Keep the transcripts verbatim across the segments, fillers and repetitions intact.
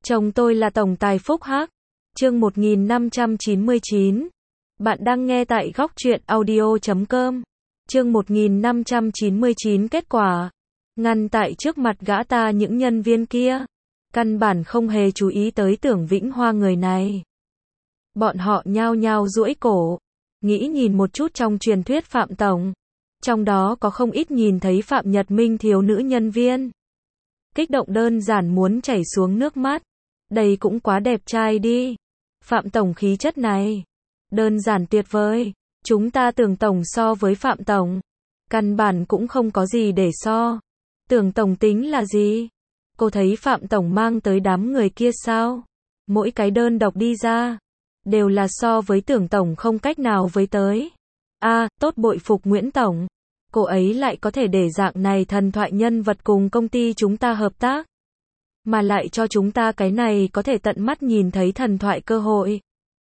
Chồng tôi là tổng tài phúc hắc. Chương một nghìn năm trăm chín mươi chín. Bạn đang nghe tại góc truyện audio chấm com. Chương một nghìn năm trăm chín mươi chín kết quả. Ngăn tại trước mặt gã ta những nhân viên kia. Căn bản không hề chú ý tới Tưởng Vĩnh Hoa người này. Bọn họ nhao nhao duỗi cổ. Nghĩ nhìn một chút trong truyền thuyết Phạm Tổng. Trong đó có không ít nhìn thấy Phạm Nhật Minh thiếu nữ nhân viên. Kích động đơn giản muốn chảy xuống nước mắt. Đây cũng quá đẹp trai đi. Phạm Tổng khí chất này. Đơn giản tuyệt vời. Chúng ta Tưởng Tổng so với Phạm Tổng. Căn bản cũng không có gì để so. Tưởng Tổng tính là gì? Cô thấy Phạm Tổng mang tới đám người kia sao? Mỗi cái đơn độc đi ra. Đều là so với Tưởng Tổng không cách nào với tới. A, à, tốt bội phục Nguyễn Tổng. Cô ấy lại có thể để dạng này thần thoại nhân vật cùng công ty chúng ta hợp tác. Mà lại cho chúng ta cái này có thể tận mắt nhìn thấy thần thoại cơ hội.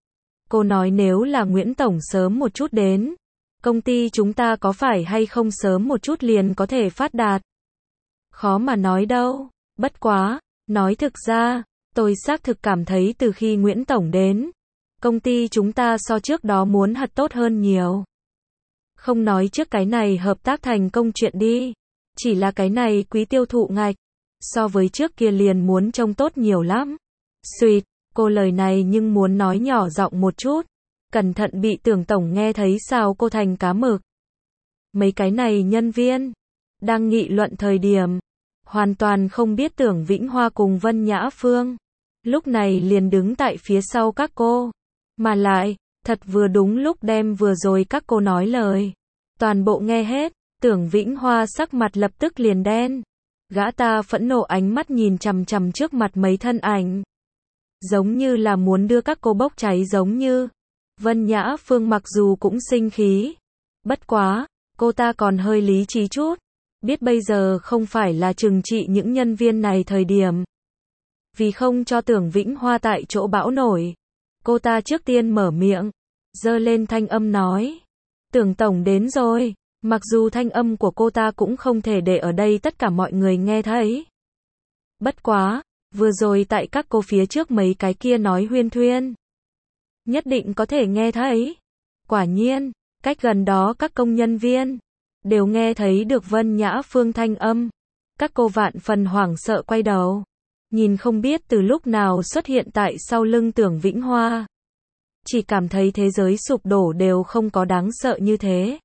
Cô nói nếu là Nguyễn Tổng sớm một chút đến, công ty chúng ta có phải hay không sớm một chút liền có thể phát đạt. Khó mà nói đâu, bất quá, nói thực ra, tôi xác thực cảm thấy từ khi Nguyễn Tổng đến, công ty chúng ta so trước đó muốn hạt tốt hơn nhiều. Không nói trước cái này hợp tác thành công chuyện đi, chỉ là cái này quý tiêu thụ ngạch, so với trước kia liền muốn trông tốt nhiều lắm. Xuyệt, cô lời này nhưng muốn nói nhỏ giọng một chút, cẩn thận bị Tưởng Tổng nghe thấy sao cô thành cá mực. Mấy cái này nhân viên, đang nghị luận thời điểm, hoàn toàn không biết Tưởng Vĩnh Hoa cùng Vân Nhã Phương, lúc này liền đứng tại phía sau các cô, mà lại, thật vừa đúng lúc đem vừa rồi các cô nói lời. Toàn bộ nghe hết, Tưởng Vĩnh Hoa sắc mặt lập tức liền đen. Gã ta phẫn nộ ánh mắt nhìn chằm chằm trước mặt mấy thân ảnh. Giống như là muốn đưa các cô bốc cháy giống như. Vân Nhã Phương mặc dù cũng sinh khí. Bất quá, cô ta còn hơi lý trí chút. Biết bây giờ không phải là trừng trị những nhân viên này thời điểm. Vì không cho Tưởng Vĩnh Hoa tại chỗ bão nổi. Cô ta trước tiên mở miệng. Giơ lên thanh âm nói. Tưởng Tổng đến rồi. Mặc dù thanh âm của cô ta cũng không thể để ở đây tất cả mọi người nghe thấy. Bất quá, vừa rồi tại các cô phía trước mấy cái kia nói huyên thuyên. Nhất định có thể nghe thấy. Quả nhiên, cách gần đó các công nhân viên, đều nghe thấy được Vân Nhã Phương thanh âm. Các cô vạn phần hoảng sợ quay đầu. Nhìn không biết từ lúc nào xuất hiện tại sau lưng Tưởng Vĩnh Hoa. Chỉ cảm thấy thế giới sụp đổ đều không có đáng sợ như thế.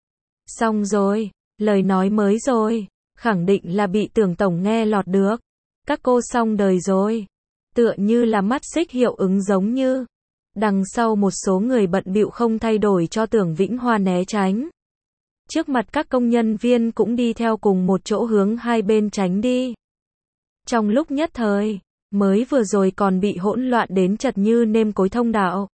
Xong rồi, lời nói mới rồi, khẳng định là bị Tưởng Tổng nghe lọt được. Các cô xong đời rồi. Tựa như là mắt xích hiệu ứng giống như. Đằng sau một số người bận bịu không thay đổi cho Tưởng Vĩnh Hoa né tránh. Trước mặt các công nhân viên cũng đi theo cùng một chỗ hướng hai bên tránh đi. Trong lúc nhất thời, mới vừa rồi còn bị hỗn loạn đến chật như nêm cối thông đạo.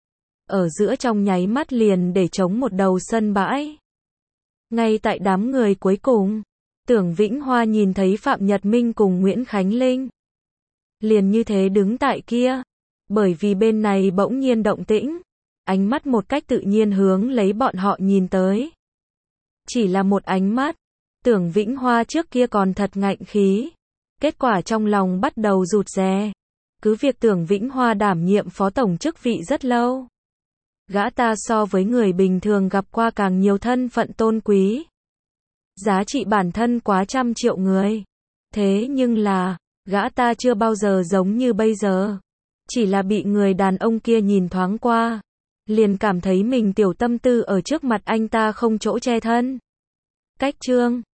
Ở giữa trong nháy mắt liền để trống một đầu sân bãi. Ngay tại đám người cuối cùng, Tưởng Vĩnh Hoa nhìn thấy Phạm Nhật Minh cùng Nguyễn Khánh Linh. Liền như thế đứng tại kia, bởi vì bên này bỗng nhiên động tĩnh, ánh mắt một cách tự nhiên hướng lấy bọn họ nhìn tới. Chỉ là một ánh mắt, Tưởng Vĩnh Hoa trước kia còn thật ngạnh khí, kết quả trong lòng bắt đầu rụt rè. Cứ việc Tưởng Vĩnh Hoa đảm nhiệm phó tổng chức vị rất lâu. Gã ta so với người bình thường gặp qua càng nhiều thân phận tôn quý. Giá trị bản thân quá trăm triệu người. Thế nhưng là, gã ta chưa bao giờ giống như bây giờ. Chỉ là bị người đàn ông kia nhìn thoáng qua. Liền cảm thấy mình tiểu tâm tư ở trước mặt anh ta không chỗ che thân. Cách chương